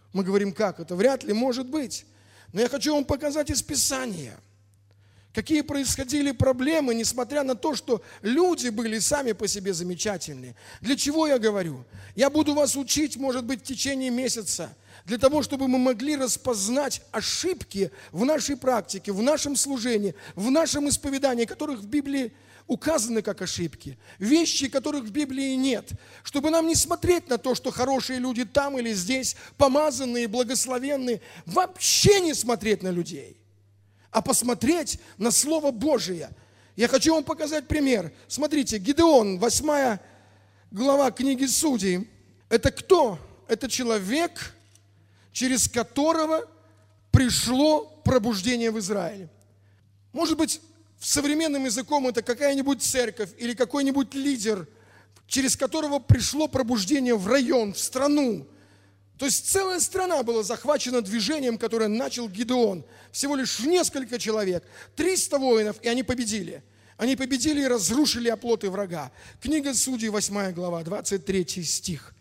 Мы говорим, как? Это вряд ли может быть. Но я хочу вам показать из Писания, какие происходили проблемы, несмотря на то, что люди были сами по себе замечательные. Для чего я говорю? Я буду вас учить, может быть, в течение месяца, для того, чтобы мы могли распознать ошибки в нашей практике, в нашем служении, в нашем исповедании, которых в Библии указаны как ошибки, вещи, которых в Библии нет, чтобы нам не смотреть на то, что хорошие люди там или здесь, помазанные, благословенные, вообще не смотреть на людей, а посмотреть на Слово Божие. Я хочу вам показать пример. Смотрите, Гидеон, 8 глава книги Судей. Это кто? Это человек, через которого пришло пробуждение в Израиле. Может быть, современным языком это какая-нибудь церковь или какой-нибудь лидер, через которого пришло пробуждение в район, в страну. То есть целая страна была захвачена движением, которое начал Гидеон. Всего лишь несколько человек, 300 воинов, и они победили. Они победили и разрушили оплоты врага. Книга Судей, 8 глава, 23 стих.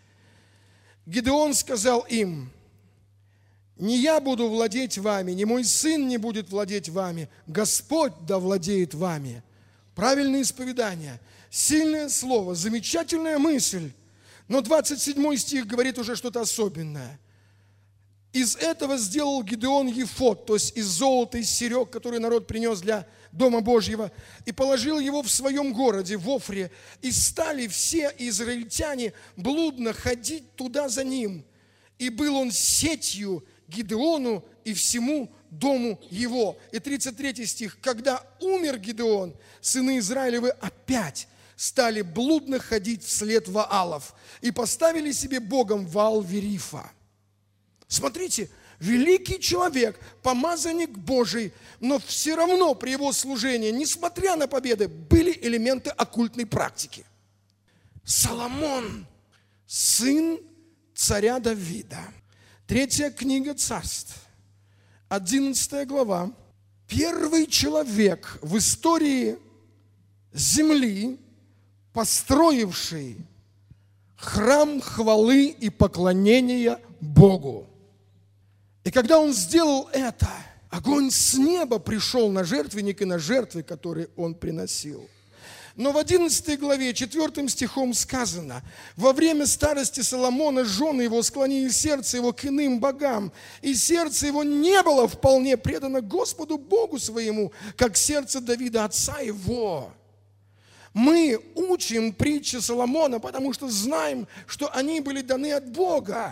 Гидеон сказал им: «Не я буду владеть вами, ни мой сын не будет владеть вами, Господь да владеет вами». Правильное исповедание, сильное слово, замечательная мысль. Но 27 стих говорит уже что-то особенное. Из этого сделал Гидеон ефод, то есть из золота, из серег, который народ принес для Дома Божьего, и положил его в своем городе, в Офре, и стали все израильтяне блудно ходить туда за ним. И был он сетью Гидеону и всему дому его. И 33 стих. Когда умер Гидеон, сыны Израилевы опять стали блудно ходить вслед Ваалов и поставили себе богом Ваал-Верифа. Смотрите, великий человек, помазанник Божий, но все равно при его служении, несмотря на победы, были элементы оккультной практики. Соломон, сын царя Давида. 3 книга Царств, 11 глава. Первый человек в истории земли, построивший храм хвалы и поклонения Богу. И когда он сделал это, огонь с неба пришел на жертвенник и на жертвы, которые он приносил. Но в 11 главе 4 стихом сказано: «Во время старости Соломона жены его склонили сердце его к иным богам, и сердце его не было вполне предано Господу Богу своему, как сердце Давида, отца его». Мы учим притчи Соломона, потому что знаем, что они были даны от Бога.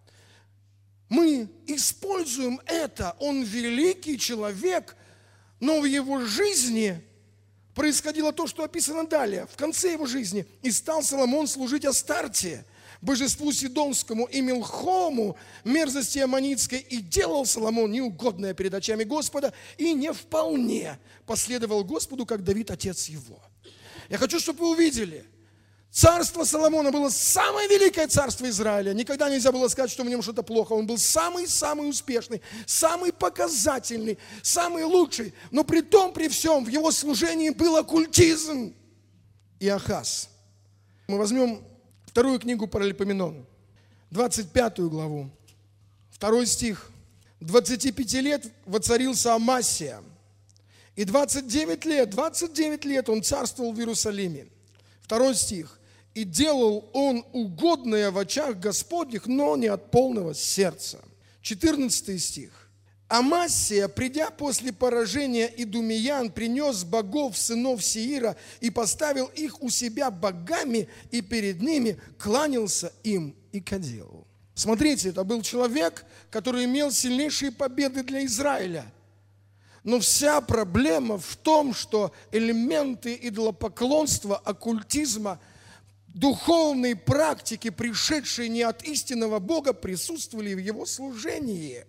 Мы используем это. Он великий человек, но в его жизни происходило то, что описано далее. В конце его жизни «И стал Соломон служить Астарте, божеству Сидонскому, и Милхому, мерзости Аммонитской, и делал Соломон неугодное перед очами Господа, и не вполне последовал Господу, как Давид, отец его». Я хочу, чтобы вы увидели, царство Соломона было самое великое царство Израиля. Никогда нельзя было сказать, что в нем что-то плохо. Он был самый-самый успешный, самый показательный, самый лучший. Но при том, при всем, в его служении был оккультизм и Ахаз. Мы возьмем 2 книгу Паралипоменон, 25 главу, 2 стих. 25 лет воцарился Амасия. И 29 лет он царствовал в Иерусалиме. 2 стих. «И делал он угодное в очах Господних, но не от полного сердца». 14 стих. «Амасия, придя после поражения идумеян, принес богов сынов Сеира и поставил их у себя богами, и перед ними кланялся им и кадил». Смотрите, это был человек, который имел сильнейшие победы для Израиля. Но вся проблема в том, что элементы идолопоклонства, оккультизма, духовные практики, пришедшие не от истинного Бога, присутствовали в его служении.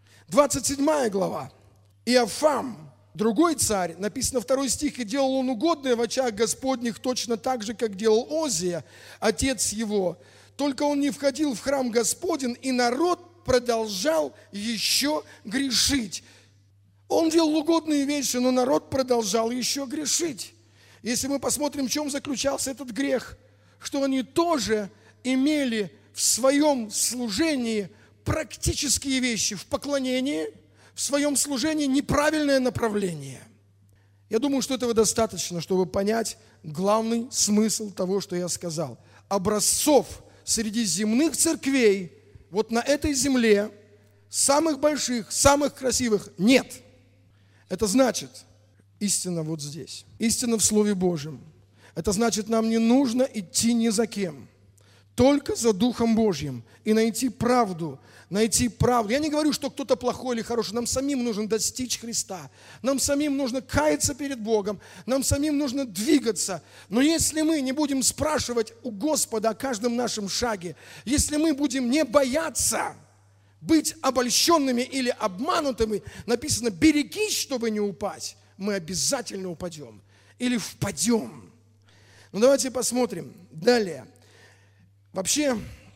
27 глава. Иофам, другой царь, написано 2 стих, «И делал он угодное в очах Господних точно так же, как делал Озия, отец его. Только он не входил в храм Господень, и народ продолжал еще грешить». Он делал угодные вещи, но народ продолжал еще грешить. Если мы посмотрим, в чем заключался этот грех, что они тоже имели в своем служении практические вещи в поклонении, в своем служении неправильное направление. Я думаю, что этого достаточно, чтобы понять главный смысл того, что я сказал. Образцов среди земных церквей вот на этой земле, самых больших, самых красивых, нет. Это значит, истина вот здесь, истина в Слове Божьем. Это значит, нам не нужно идти ни за кем, только за Духом Божьим и найти правду. Я не говорю, что кто-то плохой или хороший. Нам самим нужно достичь Христа. Нам самим нужно каяться перед Богом. Нам самим нужно двигаться. Но если мы не будем спрашивать у Господа о каждом нашем шаге, если мы будем не бояться быть обольщенными или обманутыми, написано, берегись, чтобы не упасть, мы обязательно упадем или впадем. Ну давайте посмотрим далее. Вообще,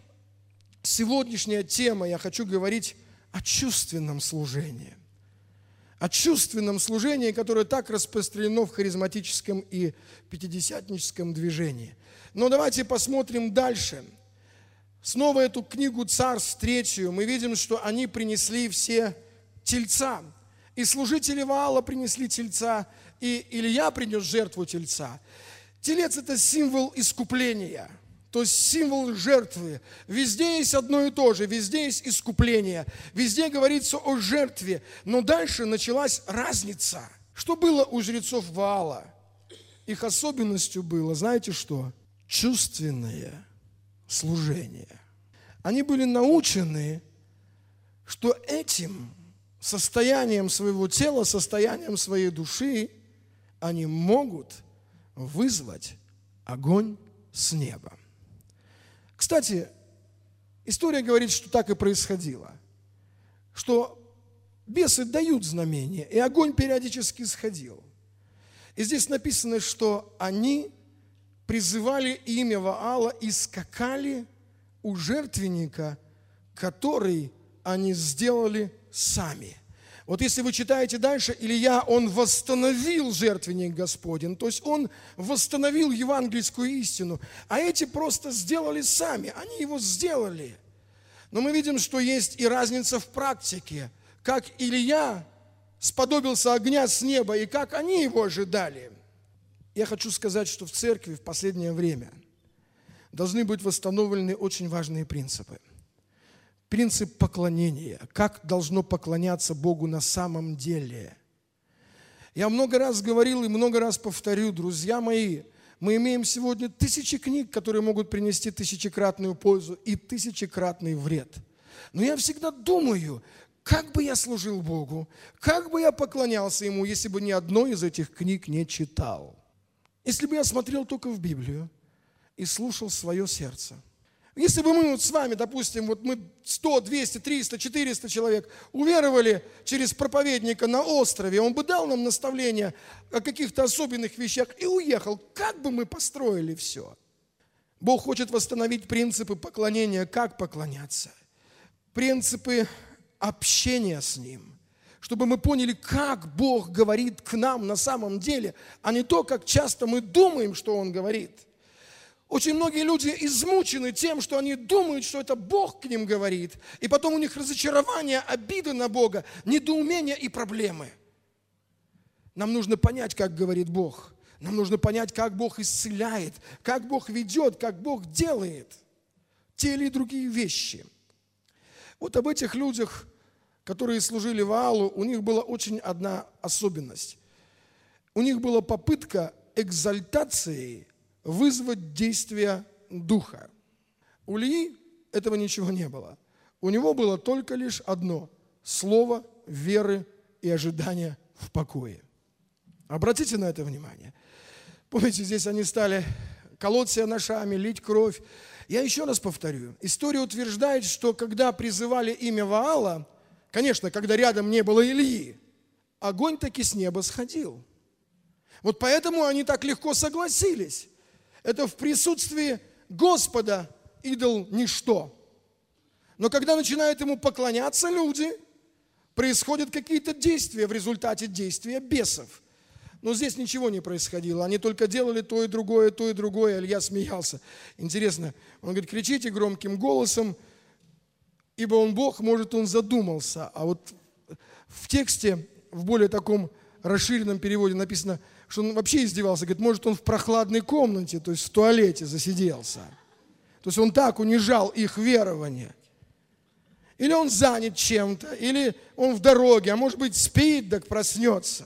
сегодняшняя тема, я хочу говорить о чувственном служении. О чувственном служении, которое так распространено в харизматическом и пятидесятническом движении. Но давайте посмотрим дальше. Снова эту книгу «Царств» 3, мы видим, что они принесли все тельца. И служители Ваала принесли тельца, и Илья принес жертву тельца. Телец – это символ искупления. То есть символ жертвы. Везде есть одно и то же, везде есть искупление, везде говорится о жертве. Но дальше началась разница. Что было у жрецов Ваала? Их особенностью было, знаете что? Чувственное служение. Они были научены, что этим состоянием своего тела, состоянием своей души они могут вызвать огонь с неба. Кстати, история говорит, что так и происходило, что бесы дают знамения, и огонь периодически сходил. И здесь написано, что они призывали имя Ваала и скакали у жертвенника, который они сделали сами. Вот если вы читаете дальше, Илья, он восстановил жертвенник Господень, то есть он восстановил евангельскую истину, а эти просто сделали сами, они его сделали. Но мы видим, что есть и разница в практике, как Илья сподобился огня с неба и как они его ожидали. Я хочу сказать, что в церкви в последнее время должны быть восстановлены очень важные принципы. Принцип поклонения. Как должно поклоняться Богу на самом деле. Я много раз говорил и много раз повторю, друзья мои, мы имеем сегодня тысячи книг, которые могут принести тысячекратную пользу и тысячекратный вред. Но я всегда думаю, как бы я служил Богу, как бы я поклонялся Ему, если бы ни одной из этих книг не читал. Если бы я смотрел только в Библию и слушал свое сердце. Если бы мы с вами, допустим, вот мы 100, 200, 300, 400 человек уверовали через проповедника на острове, он бы дал нам наставления о каких-то особенных вещах и уехал, как бы мы построили все? Бог хочет восстановить принципы поклонения, как поклоняться, принципы общения с Ним, чтобы мы поняли, как Бог говорит к нам на самом деле, а не то, как часто мы думаем, что Он говорит. Очень многие люди измучены тем, что они думают, что это Бог к ним говорит, и потом у них разочарование, обида на Бога, недоумение и проблемы. Нам нужно понять, как говорит Бог. Нам нужно понять, как Бог исцеляет, как Бог ведет, как Бог делает те или другие вещи. Вот об этих людях, которые служили Ваалу, у них была очень одна особенность. У них была попытка экзальтации вызвать действие Духа. У Ильи этого ничего не было. У него было только лишь одно – слово веры и ожидания в покое. Обратите на это внимание. Помните, здесь они стали колоть себя ножами, лить кровь. Я еще раз повторю. История утверждает, что когда призывали имя Ваала, конечно, когда рядом не было Ильи, огонь таки с неба сходил. Вот поэтому они так легко согласились. Это в присутствии Господа идол ничто. Но когда начинают ему поклоняться люди, происходят какие-то действия в результате действия бесов. Но здесь ничего не происходило. Они только делали то и другое, то и другое. Илья смеялся. Интересно, он говорит, кричите громким голосом, ибо он Бог, может, он задумался. А вот в тексте, в более таком расширенном переводе написано, что он вообще издевался. Говорит, может, он в прохладной комнате, то есть в туалете засиделся. То есть он так унижал их верование. Или он занят чем-то, или он в дороге, а может быть спит, так проснется.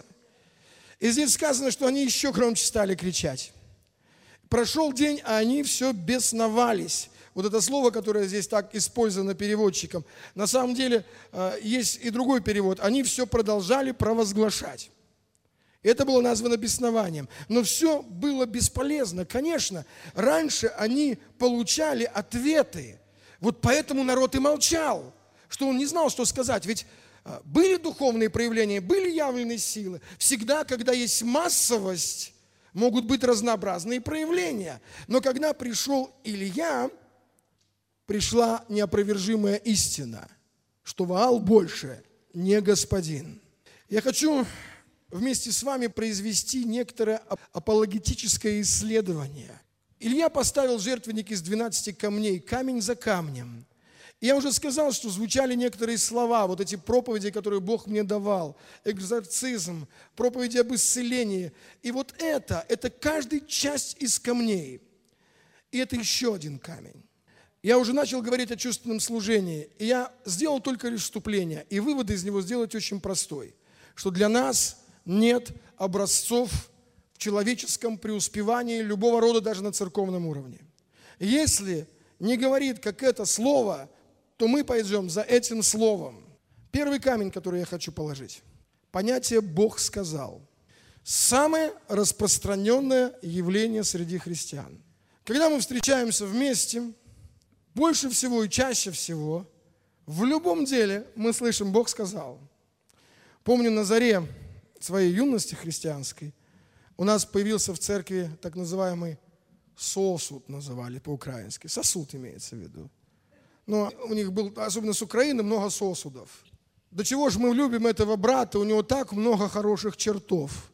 И здесь сказано, что они еще громче стали кричать. Прошел день, а они все бесновались. Вот это слово, которое здесь так использовано переводчиком, на самом деле есть и другой перевод. Они все продолжали провозглашать. Это было названо беснованием. Но все было бесполезно. Конечно, раньше они получали ответы. Вот поэтому народ и молчал, что он не знал, что сказать. Ведь были духовные проявления, были явленные силы. Всегда, когда есть массовость, могут быть разнообразные проявления. Но когда пришел Илья, пришла неопровержимая истина, что Ваал больше не господин. Я хочу вместе с вами произвести некоторое апологетическое исследование. Илья поставил жертвенник из 12 камней, камень за камнем. И я уже сказал, что звучали некоторые слова, вот эти проповеди, которые Бог мне давал, экзорцизм, проповеди об исцелении. И вот это каждая часть из камней. И это еще один камень. Я уже начал говорить о чувственном служении, и я сделал только лишь вступление, и вывод из него сделать очень простой, что для нас нет образцов в человеческом преуспевании любого рода, даже на церковном уровне. Если не говорит, как это слово, то мы пойдем за этим словом. Первый камень, который я хочу положить. Понятие «Бог сказал». Самое распространенное явление среди христиан. Когда мы встречаемся вместе, больше всего и чаще всего в любом деле мы слышим «Бог сказал». Помню, на заре своей юности христианской у нас появился в церкви так называемый сосуд, называли по-украински. Сосуд имеется в виду. Но у них был, особенно с Украины, много сосудов. До чего же мы любим этого брата, у него так много хороших чертов.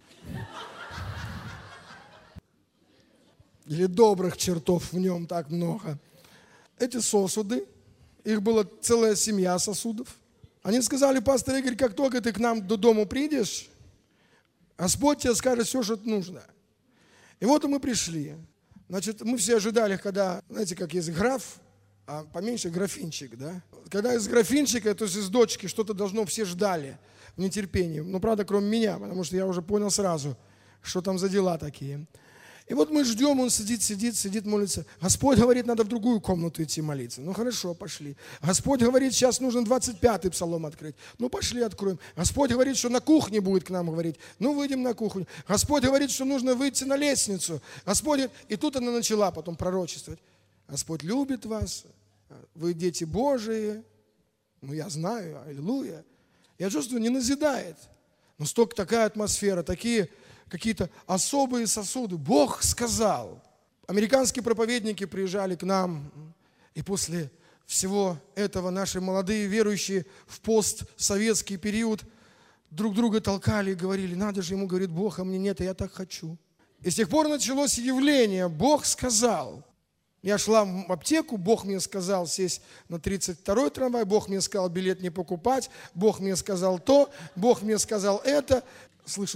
Или добрых чертов в нем так много. Эти сосуды, их была целая семья сосудов. Они сказали, пастор Игорь, как только ты к нам до дому придешь, Господь тебе скажет все, что нужно. И вот мы пришли. Значит, мы все ожидали, когда, знаете, как есть граф, а поменьше графинчик, да? Когда из графинчика, то есть из дочки, что-то должно, все ждали в нетерпении. Ну, правда, кроме меня, потому что я уже понял сразу, что там за дела такие. И вот мы ждем, он сидит, молится. Господь говорит, надо в другую комнату идти молиться. Ну хорошо, пошли. Господь говорит, сейчас нужно 25-й псалом открыть. Ну пошли, откроем. Господь говорит, что на кухне будет к нам говорить. Ну выйдем на кухню. Господь говорит, что нужно выйти на лестницу. Господь... И тут она начала потом пророчествовать. Господь любит вас, вы дети Божии. Ну я знаю, аллилуйя. Я чувствую, не назидает. Но столько такая атмосфера, такие... какие-то особые сосуды. Бог сказал. Американские проповедники приезжали к нам, и после всего этого наши молодые верующие в постсоветский период друг друга толкали и говорили, надо же, ему говорит Бог, а мне нет, а я так хочу. И с тех пор началось явление, Бог сказал. Я шла в аптеку, Бог мне сказал сесть на 32-й трамвай, Бог мне сказал билет не покупать, Бог мне сказал то, Бог мне сказал это. Слышу.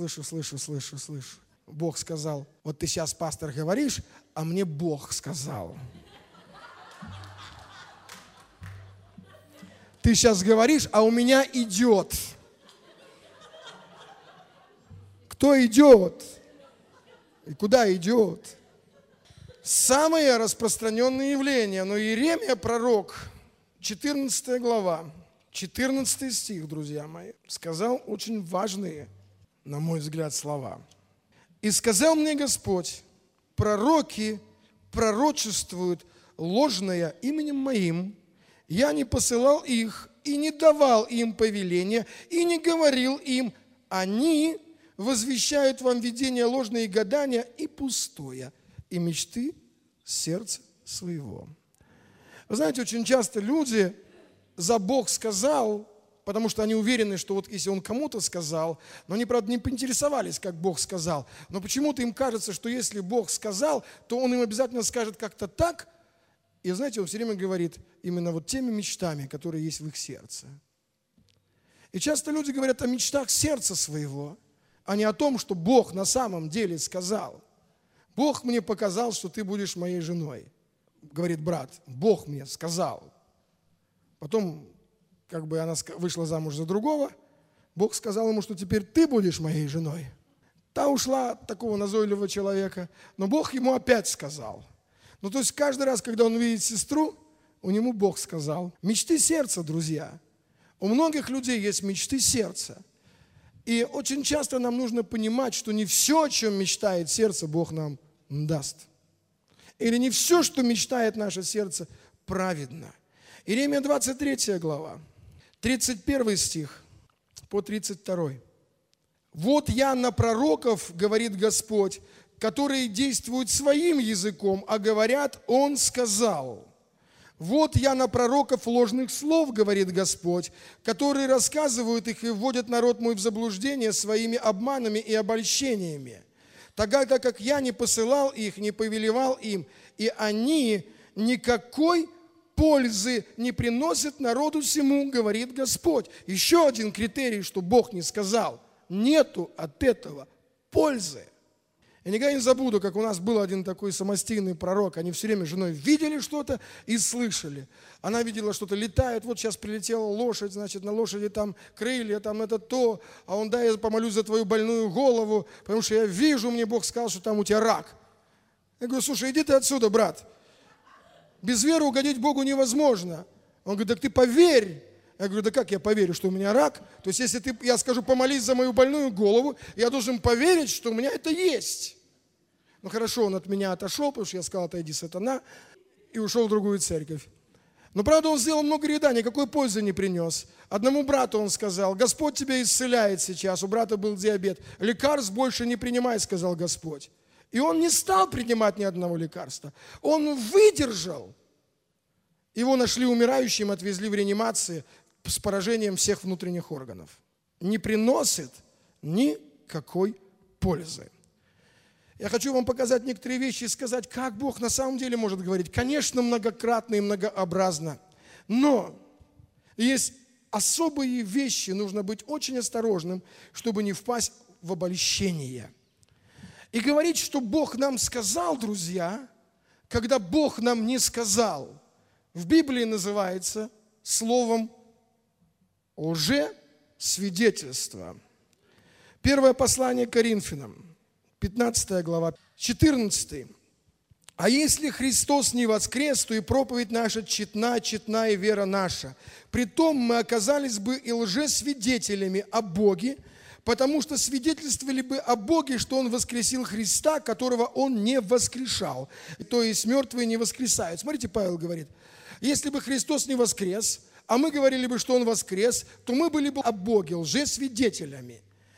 Бог сказал, вот ты сейчас, пастор, говоришь, а мне Бог сказал. Ты сейчас говоришь, а у меня идет. Кто идет? И куда идет? Самое распространенное явление, но Иеремия, пророк, 14 глава, 14 стих, друзья мои, сказал очень важные, на мой взгляд, слова. «И сказал мне Господь, пророки пророчествуют ложное именем моим, я не посылал их и не давал им повеления, и не говорил им, они возвещают вам видения ложные гадания и пустое, и мечты сердца своего». Вы знаете, очень часто люди за Бог сказал, потому что они уверены, что вот если Он кому-то сказал, но они, правда, не поинтересовались, как Бог сказал, но почему-то им кажется, что если Бог сказал, то Он им обязательно скажет как-то так, И знаете, он все время говорит именно вот теми мечтами, которые есть в их сердце. И часто люди говорят о мечтах сердца своего, а не о том, что Бог на самом деле сказал. Бог мне показал, что ты будешь моей женой. Говорит брат, Бог мне сказал. Потом, она вышла замуж за другого, Бог сказал ему, что теперь ты будешь моей женой. Та ушла от такого назойливого человека, но Бог ему опять сказал. То есть каждый раз, когда он видит сестру, у него Бог сказал. Мечты сердца, друзья. У многих людей есть мечты сердца. И очень часто нам нужно понимать, что не все, о чем мечтает сердце, Бог нам даст. Или не все, что мечтает наше сердце, праведно. Иеремия 23 глава, 31 стих по 32. «Вот я на пророков, говорит Господь, которые действуют своим языком, а говорят, Он сказал. Вот я на пророков ложных слов, говорит Господь, которые рассказывают их и вводят народ мой в заблуждение своими обманами и обольщениями. Тогда как я не посылал их, не повелевал им, и они никакой пользы не приносят народу всему, говорит Господь». Еще один критерий, что Бог не сказал. Нету от этого пользы. Я никогда не забуду, как у нас был один такой самостийный пророк. Они все время с женой видели что-то и слышали. Она видела, что-то летает. Вот сейчас прилетела лошадь, значит, на лошади там крылья, там это то. А он, да, я помолюсь за твою больную голову, потому что я вижу, мне Бог сказал, что там у тебя рак. Я говорю, слушай, иди ты отсюда, брат. Без веры угодить Богу невозможно. Он говорит, так ты поверь. Я говорю, да как я поверю, что у меня рак? То есть, если я скажу, помолись за мою больную голову, я должен поверить, что у меня это есть. Ну хорошо, он от меня отошел, потому что я сказал, отойди, сатана, и ушел в другую церковь. Но правда, он сделал много вреда, никакой пользы не принес. Одному брату он сказал, Господь тебя исцеляет сейчас, у брата был диабет. Лекарств больше не принимай, сказал Господь. И он не стал принимать ни одного лекарства. Он выдержал. Его нашли умирающим, отвезли в реанимации с поражением всех внутренних органов. Не приносит никакой пользы. Я хочу вам показать некоторые вещи и сказать, как Бог на самом деле может говорить. Конечно, многократно и многообразно. Но есть особые вещи, нужно быть очень осторожным, чтобы не впасть в обольщение. И говорить, что Бог нам сказал, друзья, когда Бог нам не сказал, в Библии называется словом лжесвидетельство. Первое послание к Коринфянам, 15 глава, 14. «А если Христос не воскрес, то и проповедь наша тщетна, тщетна и вера наша. Притом мы оказались бы и лжесвидетелями о Боге, потому что свидетельствовали бы о Боге, что Он воскресил Христа, которого Он не воскрешал». То есть мертвые не воскресают. Смотрите, Павел говорит, если бы Христос не воскрес, а мы говорили бы, что Он воскрес, то мы были бы о Боге лжесвидетелями.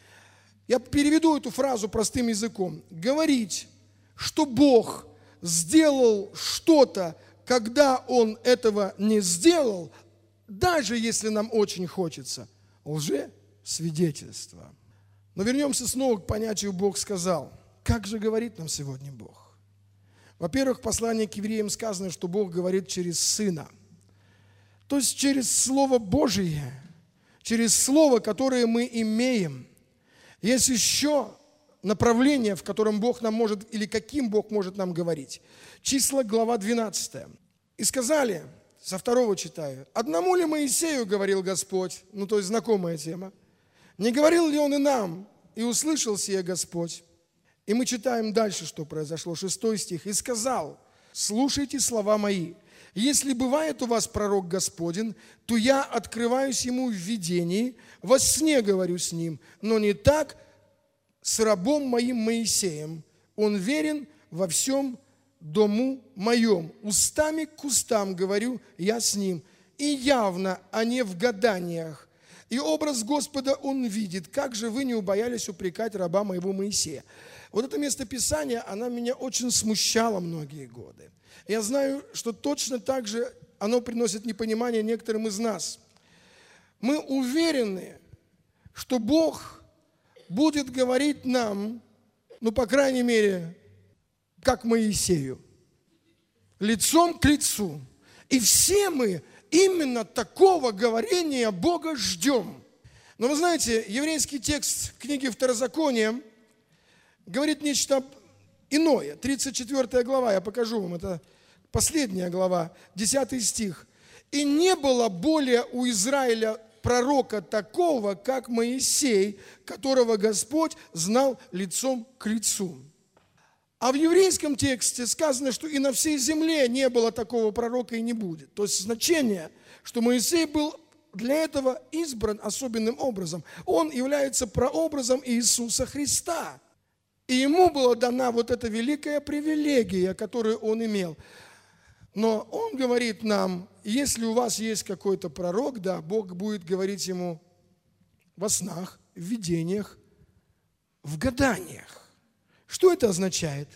Я переведу эту фразу простым языком. Говорить, что Бог сделал что-то, когда Он этого не сделал, даже если нам очень хочется, лжесвидетельство. Но вернемся снова к понятию «Бог сказал». Как же говорит нам сегодня Бог? Во-первых, в послании к евреям сказано, что Бог говорит через Сына. То есть через Слово Божие, через Слово, которое мы имеем. Есть еще направление, в котором Бог нам может, или каким Бог может нам говорить. Числа, глава 12. «И сказали», со 2 читаю, «Одному ли Моисею говорил Господь?» Ну, то есть знакомая тема. «Не говорил ли он и нам? И услышал сие Господь?» И мы читаем дальше, что произошло, 6 стих. «И сказал, слушайте слова мои. Если бывает у вас пророк Господень, то я открываюсь ему в видении, во сне говорю с ним, но не так с рабом моим Моисеем. Он верен во всем дому моем. Устами к устам говорю я с ним, и явно, а не в гаданиях. И образ Господа он видит. Как же вы не убоялись упрекать раба моего Моисея?» Вот это место Писания, оно меня очень смущало многие годы. Я знаю, что точно так же оно приносит непонимание некоторым из нас. Мы уверены, что Бог будет говорить нам, ну, по крайней мере, как Моисею. лицом к лицу. И все мы именно такого говорения Бога ждем. Но вы знаете, еврейский текст книги Второзакония говорит нечто иное. 34 глава, я покажу вам, это последняя глава, 10 стих. «И не было более у Израиля пророка такого, как Моисей, которого Господь знал лицом к лицу». А в еврейском тексте сказано, что и на всей земле не было такого пророка и не будет. То есть значение, что Моисей был для этого избран особенным образом. Он является прообразом Иисуса Христа. И ему была дана вот эта великая привилегия, которую он имел. Но он говорит нам, если у вас есть какой-то пророк, да, Бог будет говорить ему во снах, в видениях, в гаданиях. Что это означает?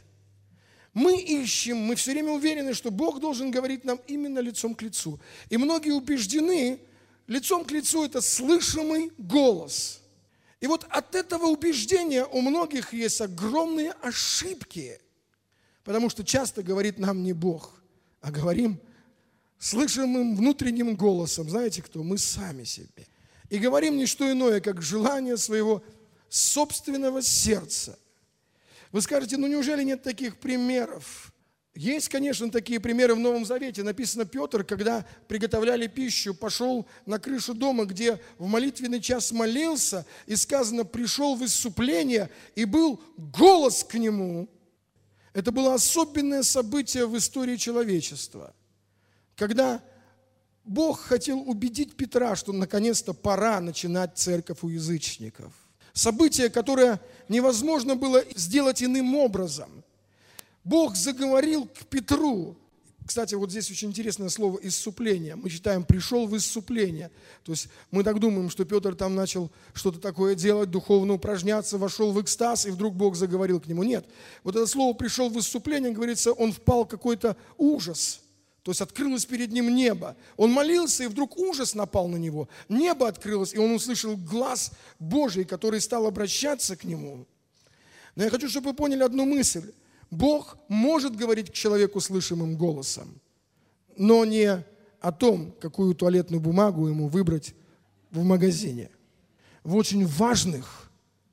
Мы ищем, мы все время уверены, что Бог должен говорить нам именно лицом к лицу. И многие убеждены, лицом к лицу – это слышимый голос. И вот от этого убеждения у многих есть огромные ошибки, потому что часто говорит нам не Бог, а говорим слышимым внутренним голосом. Знаете кто? Мы сами себе. И говорим не что иное, как желание своего собственного сердца. Вы скажете, ну неужели нет таких примеров? Есть, конечно, такие примеры в Новом Завете. Написано, Петр, когда приготовляли пищу, пошел на крышу дома, где в молитвенный час молился, и сказано, пришел в исступление, и был голос к нему. Это было особенное событие в истории человечества, когда Бог хотел убедить Петра, что наконец-то пора начинать церковь у язычников. Событие, которое невозможно было сделать иным образом. Бог заговорил к Петру. Кстати, вот здесь очень интересное слово «исступление». Мы читаем «пришел в исступление». То есть мы так думаем, что Петр там начал что-то такое делать, духовно упражняться, вошел в экстаз, и вдруг Бог заговорил к нему. Нет. Вот это слово «пришел в исступление», говорится, он впал в какой-то ужас. То есть открылось перед ним небо. Он молился, и вдруг ужас напал на него. Небо открылось, и он услышал глас Божий, который стал обращаться к нему. Но я хочу, чтобы вы поняли одну мысль. Бог может говорить к человеку слышимым голосом, но не о том, какую туалетную бумагу ему выбрать в магазине. В очень важных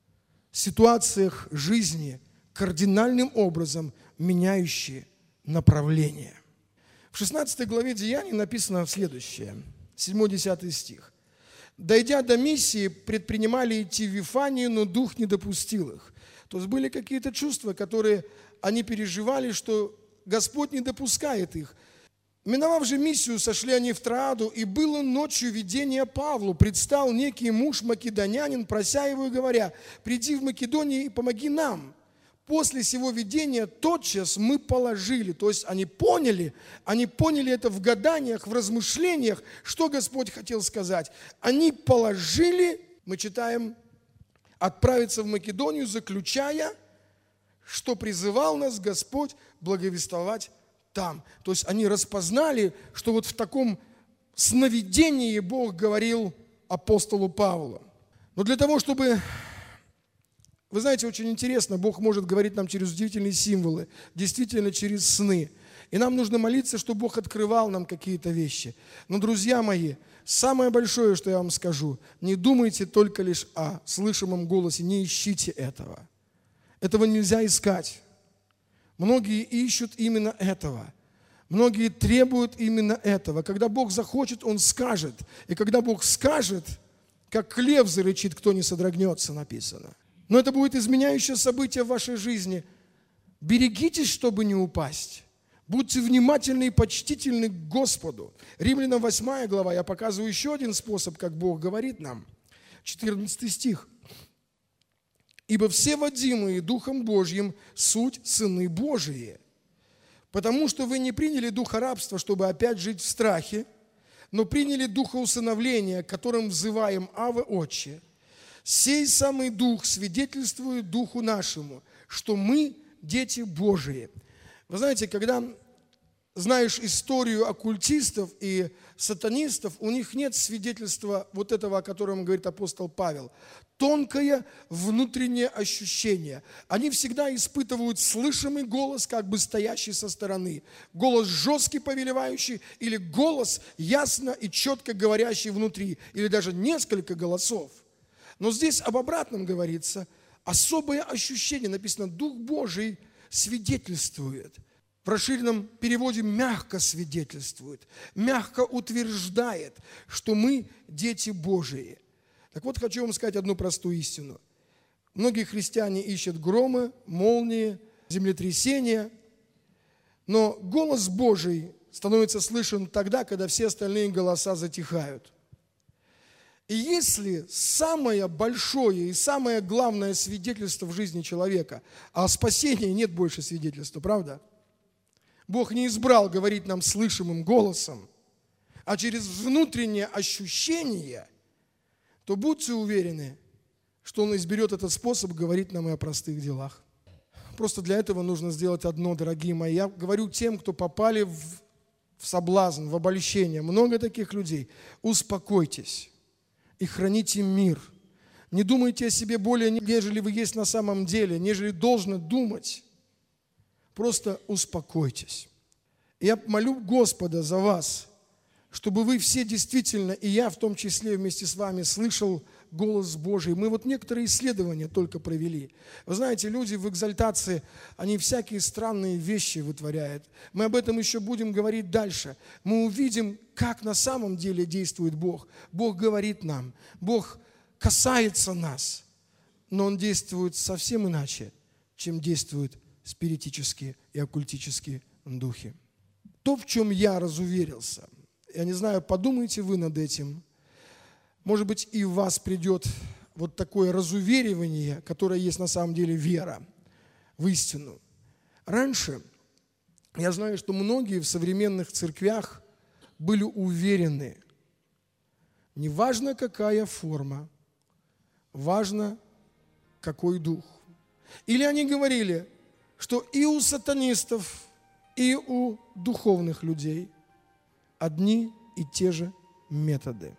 ситуациях жизни, кардинальным образом меняющие направление. В 16 главе Деяний написано следующее, 7-10 стих. «Дойдя до миссии, предпринимали идти в Вифанию, но дух не допустил их». То есть были какие-то чувства, которые они переживали, что Господь не допускает их. Миновав же миссию, сошли они в Троаду, и было ночью видение Павлу. Предстал некий муж македонянин, прося его и говоря, «Приди в Македонию и помоги нам». После сего видения тотчас мы положили, то есть они поняли это в гаданиях, в размышлениях, что Господь хотел сказать. Они положили, мы читаем, отправиться в Македонию, заключая, что призывал нас Господь благовествовать там. То есть они распознали, что вот в таком сновидении Бог говорил апостолу Павлу. Но для того, чтобы... Вы знаете, очень интересно, Бог может говорить нам через удивительные символы, действительно через сны. И нам нужно молиться, чтобы Бог открывал нам какие-то вещи. Но, друзья мои, самое большое, что я вам скажу, не думайте только лишь о слышимом голосе, не ищите этого. Этого нельзя искать. Многие ищут именно этого. Многие требуют именно этого. Когда Бог захочет, Он скажет. И когда Бог скажет, как лев зарычит, кто не содрогнется, написано. Но это будет изменяющее событие в вашей жизни. Берегитесь, чтобы не упасть. Будьте внимательны и почтительны к Господу. Римлянам 8 глава, я показываю еще один способ, как Бог говорит нам. 14 стих. «Ибо все водимые Духом Божьим суть сыны Божии. Потому что вы не приняли духа рабства, чтобы опять жить в страхе, но приняли духа усыновления, которым взываем Авва, Отче. Сей самый Дух свидетельствует Духу нашему, что мы дети Божии». Вы знаете, когда знаешь историю оккультистов и сатанистов, у них нет свидетельства вот этого, о котором говорит апостол Павел. Тонкое внутреннее ощущение. Они всегда испытывают слышимый голос, как бы стоящий со стороны. Голос жесткий, повелевающий, или голос ясно и четко говорящий внутри, или даже несколько голосов. Но здесь об обратном говорится. Особое ощущение, написано, Дух Божий свидетельствует. В расширенном переводе мягко свидетельствует, мягко утверждает, что мы дети Божии. Так вот, хочу вам сказать одну простую истину. Многие христиане ищут громы, молнии, землетрясения, но голос Божий становится слышен тогда, когда все остальные голоса затихают. И если самое большое и самое главное свидетельство в жизни человека, а о спасении нет больше свидетельства, правда? Бог не избрал говорить нам слышимым голосом, а через внутреннее ощущение, то будьте уверены, что Он изберет этот способ говорить нам и о простых делах. Просто для этого нужно сделать одно, дорогие мои. Я говорю тем, кто попали в соблазн, в обольщение. Много таких людей. Успокойтесь и храните мир. Не думайте о себе более, нежели вы есть на самом деле, нежели должно думать. Просто успокойтесь. Я молю Господа за вас, чтобы вы все действительно, и я в том числе вместе с вами, слышал голос Божий. Мы вот некоторые исследования только провели. Вы знаете, люди в экзальтации, они всякие странные вещи вытворяют. Мы об этом еще будем говорить дальше. Мы увидим, как на самом деле действует Бог. Бог говорит нам, Бог касается нас, но Он действует совсем иначе, чем действуют спиритические и оккультические духи. То, в чем я разуверился, я не знаю, подумайте вы над этим, может быть, и в вас придет вот такое разуверивание, которое есть на самом деле вера в истину. Раньше я знаю, что многие в современных церквях были уверены, неважно какая форма, важно какой дух. Или они говорили, что и у сатанистов, и у духовных людей одни и те же методы.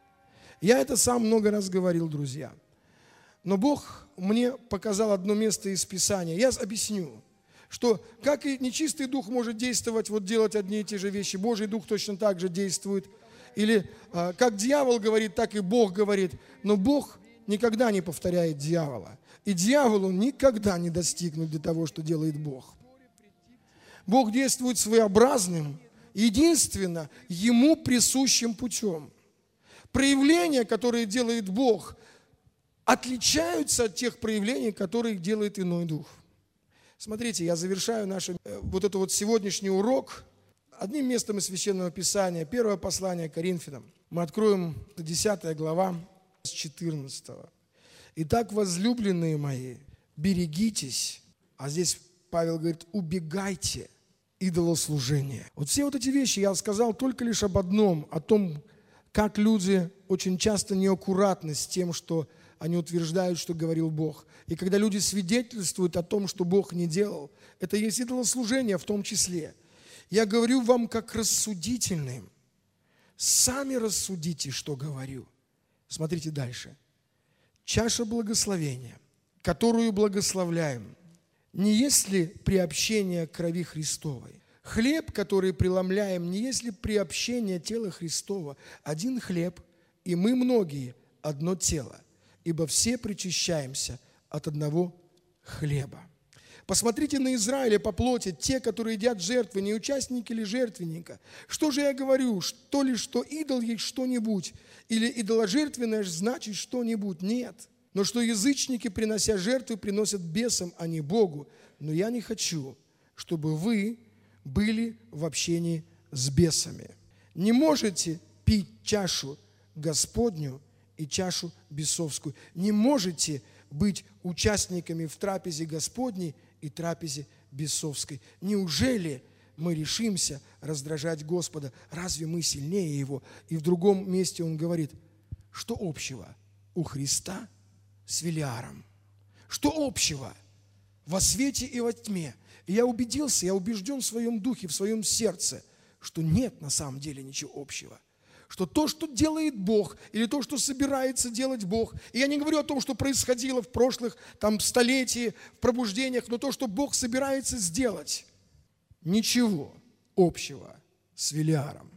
Я это сам много раз говорил, друзья. Но Бог мне показал одно место из Писания. Я объясню, что как и нечистый дух может действовать, вот делать одни и те же вещи, Божий дух точно так же действует. Или как дьявол говорит, так и Бог говорит. Но Бог никогда не повторяет дьявола. И дьяволу никогда не достигнуть до того, что делает Бог. Бог действует своеобразным, единственно Ему присущим путем. Проявления, которые делает Бог, отличаются от тех проявлений, которые делает иной дух. Смотрите, я завершаю наш вот этот вот сегодняшний урок одним местом из Священного Писания, первое послание Коринфянам. Мы откроем 10 глава с 14. «Итак, возлюбленные мои, берегитесь», а здесь Павел говорит, убегайте идолослужения. Вот все вот эти вещи я сказал только лишь об одном, о том, как люди очень часто неаккуратны с тем, что они утверждают, что говорил Бог. И когда люди свидетельствуют о том, что Бог не делал, это есть идолослужение в том числе. Я говорю вам как рассудительным. Сами рассудите, что говорю. Смотрите дальше. Чаша благословения, которую благословляем, не есть ли приобщение крови Христовой? Хлеб, который преломляем, не есть ли приобщение тела Христова? Один хлеб, и мы многие, одно тело, ибо все причащаемся от одного хлеба. Посмотрите на Израиля по плоти, те, которые едят жертвы, не участники ли жертвенника. Что же я говорю? Что ли, что идол есть что-нибудь? Или идоложертвенное значит что-нибудь? Нет. Но что язычники, принося жертвы, приносят бесам, а не Богу. Но я не хочу, чтобы вы были в общении с бесами. Не можете пить чашу Господню и чашу бесовскую. Не можете быть участниками в трапезе Господней и трапезе бесовской. Неужели мы решимся раздражать Господа? Разве мы сильнее Его? И в другом месте Он говорит, что общего у Христа с Велиаром? Что общего во свете и во тьме? И я убедился, я убежден в своем духе, в своем сердце, что нет на самом деле ничего общего. Что то, что делает Бог, или то, что собирается делать Бог, и я не говорю о том, что происходило в прошлых столетиях, в пробуждениях, но то, что Бог собирается сделать, ничего общего с Велиаром.